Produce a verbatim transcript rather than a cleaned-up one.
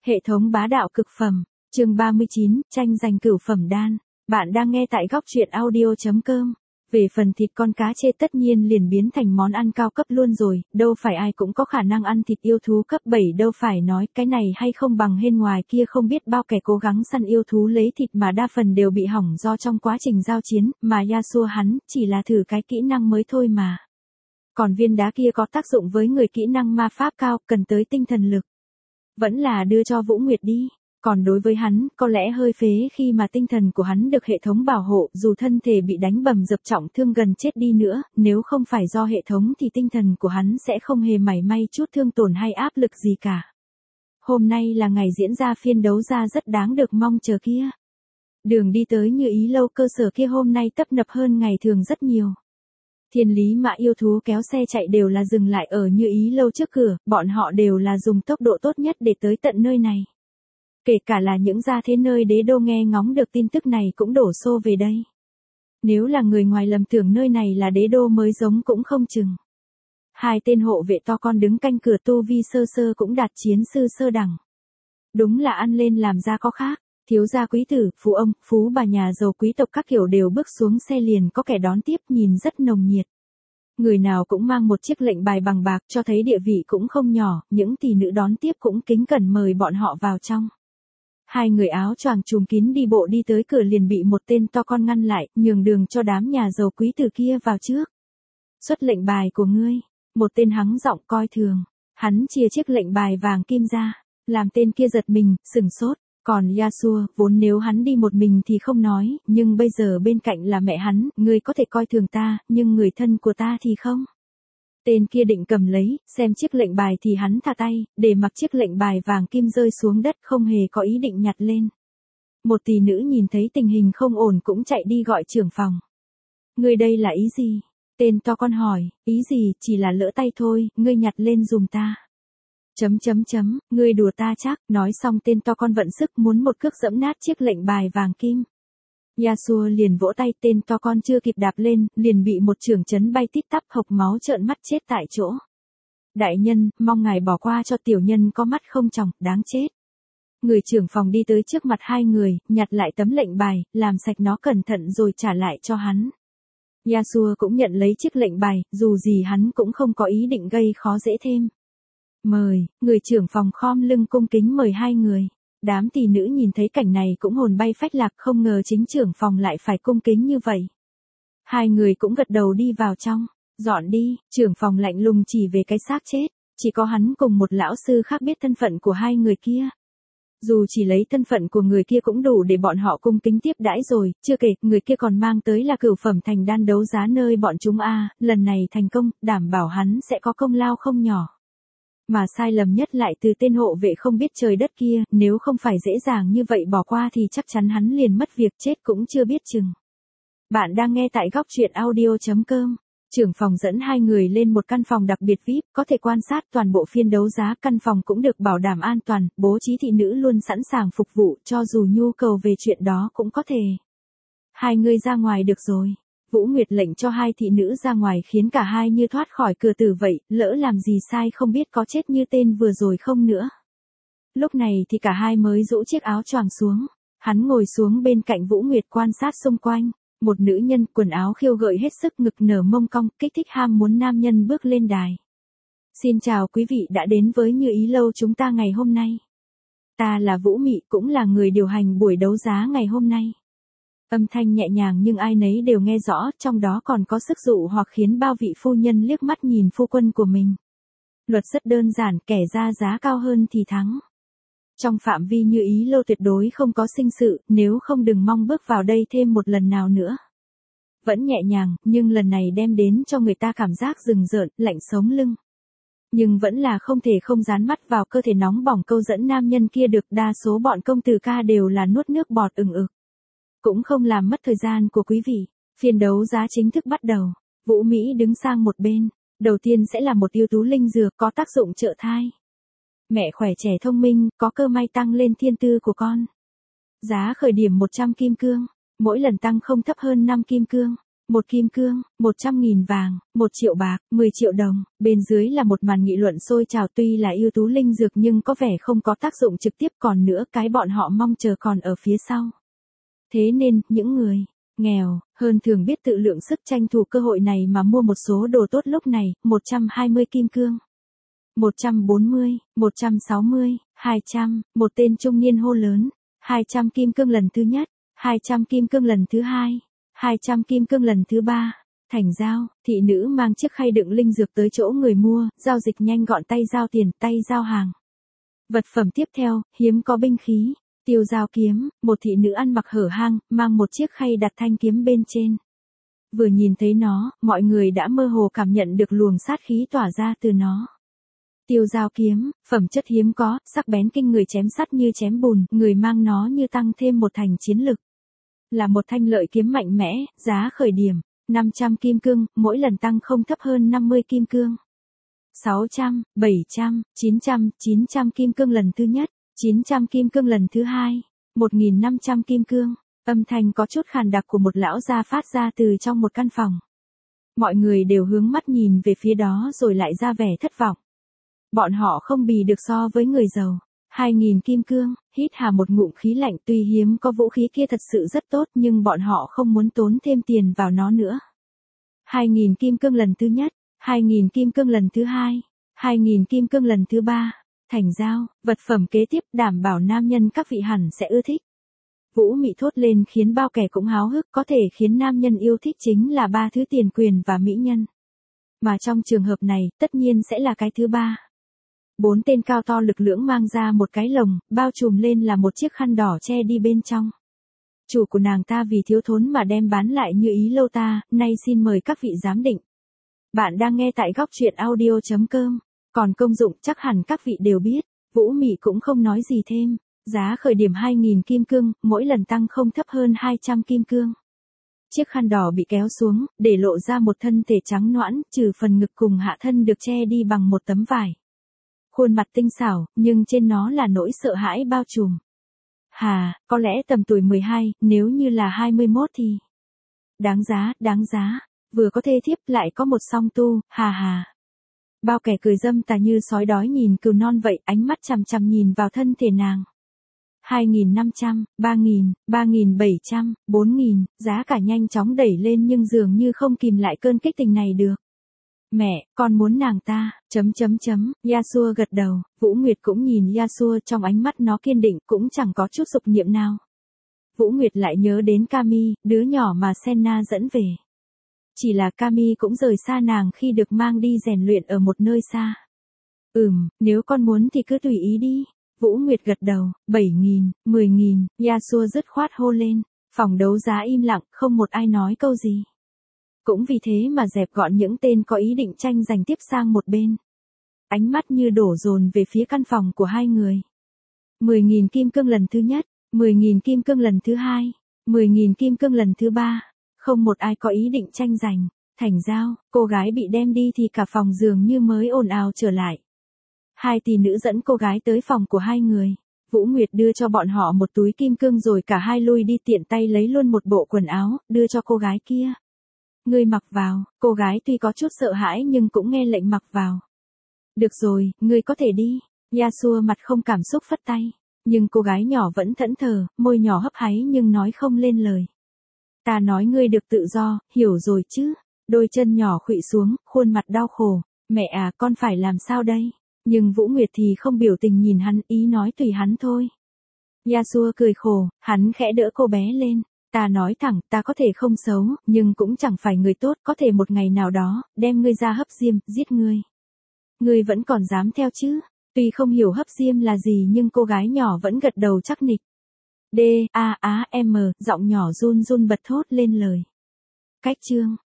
Hệ thống bá đạo cực phẩm, chương ba mươi chín, tranh giành cửu phẩm đan. Bạn đang nghe tại góc truyện audio chấm com. Về phần thịt con cá chê tất nhiên liền biến thành món ăn cao cấp luôn rồi, đâu phải ai cũng có khả năng ăn thịt yêu thú cấp bảy đâu phải nói cái này hay không bằng hên ngoài kia không biết bao kẻ cố gắng săn yêu thú lấy thịt mà đa phần đều bị hỏng do trong quá trình giao chiến, mà Yasuo hắn chỉ là thử cái kỹ năng mới thôi mà. Còn viên đá kia có tác dụng với người kỹ năng ma pháp cao, cần tới tinh thần lực. Vẫn là đưa cho Vũ Nguyệt đi. Còn đối với hắn, có lẽ hơi phế khi mà tinh thần của hắn được hệ thống bảo hộ, dù thân thể bị đánh bầm dập trọng thương gần chết đi nữa, nếu không phải do hệ thống thì tinh thần của hắn sẽ không hề mảy may chút thương tổn hay áp lực gì cả. Hôm nay là ngày diễn ra phiên đấu ra rất đáng được mong chờ kia. Đường đi tới Như Ý Lâu cơ sở kia hôm nay tấp nập hơn ngày thường rất nhiều. Thiên lý mã yêu thú kéo xe chạy đều là dừng lại ở Như Ý Lâu trước cửa, bọn họ đều là dùng tốc độ tốt nhất để tới tận nơi này. Kể cả là những gia thế nơi đế đô nghe ngóng được tin tức này cũng đổ xô về đây. Nếu là người ngoài lầm tưởng nơi này là đế đô mới giống cũng không chừng. Hai tên hộ vệ to con đứng canh cửa tu vi sơ sơ cũng đạt chiến sư sơ đẳng. Đúng là ăn lên làm ra có khác. Thiếu gia quý tử, phú ông, phú bà nhà giàu quý tộc các kiểu đều bước xuống xe liền có kẻ đón tiếp nhìn rất nồng nhiệt. Người nào cũng mang một chiếc lệnh bài bằng bạc cho thấy địa vị cũng không nhỏ, những tỷ nữ đón tiếp cũng kính cẩn mời bọn họ vào trong. Hai người áo choàng trùm kín đi bộ đi tới cửa liền bị một tên to con ngăn lại, nhường đường cho đám nhà giàu quý tử kia vào trước. Xuất lệnh bài của ngươi, một tên hắng giọng coi thường, hắn chia chiếc lệnh bài vàng kim ra, làm tên kia giật mình, sừng sốt. Còn Yasuo, vốn nếu hắn đi một mình thì không nói, nhưng bây giờ bên cạnh là mẹ hắn, ngươi có thể coi thường ta, nhưng người thân của ta thì không. Tên kia định cầm lấy, xem chiếc lệnh bài thì hắn thả tay, để mặc chiếc lệnh bài vàng kim rơi xuống đất không hề có ý định nhặt lên. Một tỷ nữ nhìn thấy tình hình không ổn cũng chạy đi gọi trưởng phòng. Ngươi đây là ý gì? Tên to con hỏi, ý gì, chỉ là lỡ tay thôi, ngươi nhặt lên dùm ta. Chấm chấm chấm, ngươi đùa ta chắc, nói xong tên to con vận sức muốn một cước giẫm nát chiếc lệnh bài vàng kim. Yasuo liền vỗ tay, tên to con chưa kịp đạp lên, liền bị một chưởng chấn bay tít tắp hộc máu trợn mắt chết tại chỗ. Đại nhân, mong ngài bỏ qua cho tiểu nhân có mắt không tròng, đáng chết. Người trưởng phòng đi tới trước mặt hai người, nhặt lại tấm lệnh bài, làm sạch nó cẩn thận rồi trả lại cho hắn. Yasuo cũng nhận lấy chiếc lệnh bài, dù gì hắn cũng không có ý định gây khó dễ thêm. Mời, người trưởng phòng khom lưng cung kính mời hai người. Đám tỷ nữ nhìn thấy cảnh này cũng hồn bay phách lạc, không ngờ chính trưởng phòng lại phải cung kính như vậy. Hai người cũng gật đầu đi vào trong. Dọn đi, trưởng phòng lạnh lùng chỉ về cái xác chết. Chỉ có hắn cùng một lão sư khác biết thân phận của hai người kia. Dù chỉ lấy thân phận của người kia cũng đủ để bọn họ cung kính tiếp đãi rồi, chưa kể, người kia còn mang tới là cửu phẩm thành đan đấu giá nơi bọn chúng a, lần này thành công, đảm bảo hắn sẽ có công lao không nhỏ. Mà sai lầm nhất lại từ tên hộ vệ không biết trời đất kia, nếu không phải dễ dàng như vậy bỏ qua thì chắc chắn hắn liền mất việc chết cũng chưa biết chừng. Bạn đang nghe tại góc truyện audio chấm com. Trưởng phòng dẫn hai người lên một căn phòng đặc biệt vi ai pi, có thể quan sát toàn bộ phiên đấu giá, căn phòng cũng được bảo đảm an toàn, bố trí thị nữ luôn sẵn sàng phục vụ, cho dù nhu cầu về chuyện đó cũng có thể. Hai người ra ngoài được rồi. Vũ Nguyệt lệnh cho hai thị nữ ra ngoài khiến cả hai như thoát khỏi cửa tử vậy, lỡ làm gì sai không biết có chết như tên vừa rồi không nữa. Lúc này thì cả hai mới rũ chiếc áo choàng xuống. Hắn ngồi xuống bên cạnh Vũ Nguyệt quan sát xung quanh. Một nữ nhân quần áo khiêu gợi hết sức, ngực nở mông cong, kích thích ham muốn nam nhân bước lên đài. Xin chào quý vị đã đến với Như Ý Lâu chúng ta ngày hôm nay. Ta là Vũ Mị, cũng là người điều hành buổi đấu giá ngày hôm nay. Âm thanh nhẹ nhàng nhưng ai nấy đều nghe rõ, trong đó còn có sức dụ hoặc khiến bao vị phu nhân liếc mắt nhìn phu quân của mình. Luật rất đơn giản, kẻ ra giá cao hơn thì thắng. Trong phạm vi Như Ý Lâu tuyệt đối không có sinh sự, nếu không đừng mong bước vào đây thêm một lần nào nữa. Vẫn nhẹ nhàng, nhưng lần này đem đến cho người ta cảm giác rừng rợn, lạnh sống lưng. Nhưng vẫn là không thể không dán mắt vào cơ thể nóng bỏng câu dẫn nam nhân kia được, đa số bọn công tử ca đều là nuốt nước bọt ừng ực. Cũng không làm mất thời gian của quý vị. Phiên đấu giá chính thức bắt đầu. Vũ Mỹ đứng sang một bên. Đầu tiên sẽ là một yêu tú linh dược có tác dụng trợ thai. Mẹ khỏe trẻ thông minh, có cơ may tăng lên thiên tư của con. Giá khởi điểm một trăm kim cương. Mỗi lần tăng không thấp hơn năm kim cương. một kim cương, một trăm nghìn vàng, một triệu bạc, mười triệu đồng, bên dưới là một màn nghị luận sôi trào tuy là ưu tú linh dược nhưng có vẻ không có tác dụng trực tiếp còn nữa cái bọn họ mong chờ còn ở phía sau. Thế nên, những người nghèo, hơn thường biết tự lượng sức tranh thủ cơ hội này mà mua một số đồ tốt lúc này, một trăm hai mươi kim cương. một trăm bốn mươi, một trăm sáu mươi, hai trăm, một tên trung niên hô lớn, hai trăm kim cương lần thứ nhất, hai trăm kim cương lần thứ hai, hai trăm kim cương lần thứ ba. Thành giao, thị nữ mang chiếc khay đựng linh dược tới chỗ người mua, giao dịch nhanh gọn tay giao tiền, tay giao hàng. Vật phẩm tiếp theo, hiếm có binh khí, tiêu giao kiếm, một thị nữ ăn mặc hở hang, mang một chiếc khay đặt thanh kiếm bên trên. Vừa nhìn thấy nó, mọi người đã mơ hồ cảm nhận được luồng sát khí tỏa ra từ nó. Tiêu giao kiếm, phẩm chất hiếm có, sắc bén kinh người chém sắt như chém bùn, người mang nó như tăng thêm một thành chiến lực. Là một thanh lợi kiếm mạnh mẽ, giá khởi điểm, năm trăm kim cương, mỗi lần tăng không thấp hơn năm mươi kim cương. sáu trăm, bảy trăm, chín trăm, chín trăm kim cương lần thứ nhất, chín trăm kim cương lần thứ hai, một nghìn năm trăm kim cương. Âm thanh có chút khàn đặc của một lão gia phát ra từ trong một căn phòng. Mọi người đều hướng mắt nhìn về phía đó rồi lại ra vẻ thất vọng. Bọn họ không bì được so với người giàu. hai nghìn kim cương, hít hà một ngụm khí lạnh tuy hiếm có vũ khí kia thật sự rất tốt nhưng bọn họ không muốn tốn thêm tiền vào nó nữa. hai nghìn kim cương lần thứ nhất, hai nghìn kim cương lần thứ hai, hai nghìn kim cương lần thứ ba. Thành giao, vật phẩm kế tiếp đảm bảo nam nhân các vị hẳn sẽ ưa thích. Vũ Mị thốt lên khiến bao kẻ cũng háo hức có thể khiến nam nhân yêu thích chính là ba thứ tiền quyền và mỹ nhân. Mà trong trường hợp này, tất nhiên sẽ là cái thứ ba. Bốn tên cao to lực lưỡng mang ra một cái lồng, bao trùm lên là một chiếc khăn đỏ che đi bên trong. Chủ của nàng ta vì thiếu thốn mà đem bán lại như ý lâu ta, nay xin mời các vị giám định. Bạn đang nghe tại góc truyện audio chấm com, còn công dụng chắc hẳn các vị đều biết, Vũ Mị cũng không nói gì thêm, giá khởi điểm hai nghìn kim cương, mỗi lần tăng không thấp hơn hai trăm kim cương. Chiếc khăn đỏ bị kéo xuống, để lộ ra một thân thể trắng nõn, trừ phần ngực cùng hạ thân được che đi bằng một tấm vải. Khuôn mặt tinh xảo, nhưng trên nó là nỗi sợ hãi bao trùm. Hà, có lẽ tầm tuổi mười hai, nếu như là hai mươi mốt thì... Đáng giá, đáng giá, vừa có thê thiếp lại có một song tu, hà hà. Bao kẻ cười dâm tà như sói đói nhìn cừu non vậy, ánh mắt chằm chằm nhìn vào thân thể nàng. hai nghìn năm trăm, ba nghìn, ba nghìn bảy trăm, bốn nghìn, giá cả nhanh chóng đẩy lên nhưng dường như không kìm lại cơn kích tình này được. Mẹ, con muốn nàng ta, chấm chấm chấm, Yasuo gật đầu, Vũ Nguyệt cũng nhìn Yasuo trong ánh mắt nó kiên định cũng chẳng có chút dục niệm nào. Vũ Nguyệt lại nhớ đến Kami, đứa nhỏ mà Senna dẫn về. Chỉ là Kami cũng rời xa nàng khi được mang đi rèn luyện ở một nơi xa. Ừm, nếu con muốn thì cứ tùy ý đi. Vũ Nguyệt gật đầu, bảy nghìn, mười nghìn, Yasuo dứt khoát hô lên. Phòng đấu giá im lặng, không một ai nói câu gì. Cũng vì thế mà dẹp gọn những tên có ý định tranh giành tiếp sang một bên. Ánh mắt như đổ dồn về phía căn phòng của hai người. mười nghìn kim cương lần thứ nhất, mười nghìn kim cương lần thứ hai, mười nghìn kim cương lần thứ ba. Không một ai có ý định tranh giành. Thành giao, cô gái bị đem đi thì cả phòng dường như mới ồn ào trở lại. Hai tỷ nữ dẫn cô gái tới phòng của hai người. Vũ Nguyệt đưa cho bọn họ một túi kim cương rồi cả hai lui đi tiện tay lấy luôn một bộ quần áo, đưa cho cô gái kia. Ngươi mặc vào, cô gái tuy có chút sợ hãi nhưng cũng nghe lệnh mặc vào. Được rồi, ngươi có thể đi. Yasuo mặt không cảm xúc phất tay. Nhưng cô gái nhỏ vẫn thẫn thờ, môi nhỏ hấp háy nhưng nói không lên lời. Ta nói ngươi được tự do, hiểu rồi chứ. Đôi chân nhỏ khuỵu xuống, khuôn mặt đau khổ. Mẹ à, con phải làm sao đây? Nhưng Vũ Nguyệt thì không biểu tình nhìn hắn, ý nói tùy hắn thôi. Yasuo cười khổ, hắn khẽ đỡ cô bé lên. Ta nói thẳng, ta có thể không xấu, nhưng cũng chẳng phải người tốt, có thể một ngày nào đó, đem ngươi ra hấp diêm, giết ngươi. Ngươi vẫn còn dám theo chứ? Tuy không hiểu hấp diêm là gì nhưng cô gái nhỏ vẫn gật đầu chắc nịch. D, A, A, M, giọng nhỏ run run bật thốt lên lời. Cách chương.